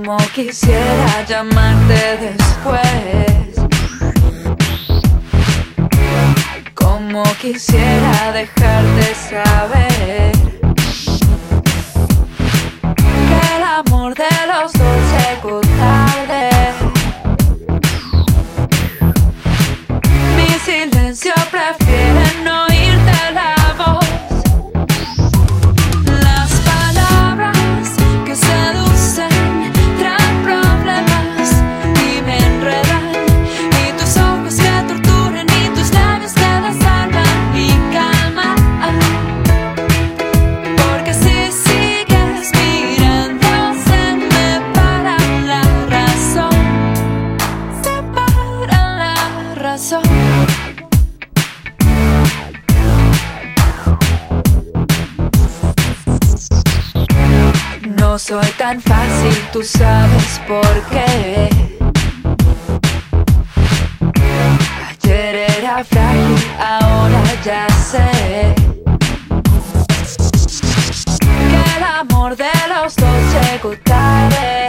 Como quisiera llamarte después, como quisiera dejarte saber que el amor de los dos llegó tarde. Mi silencio prefiere no oírte la voz. Las palabras que seducen traen problemas y me enredan, y tus ojos que torturan y tus labios que desarman y calman. Porque si sigues mirando se me para la razón, se para la razón. No soy tan fácil, tú sabes por qué. Ayer era frágil, ahora ya sé que el amor de los dos llegó tarde.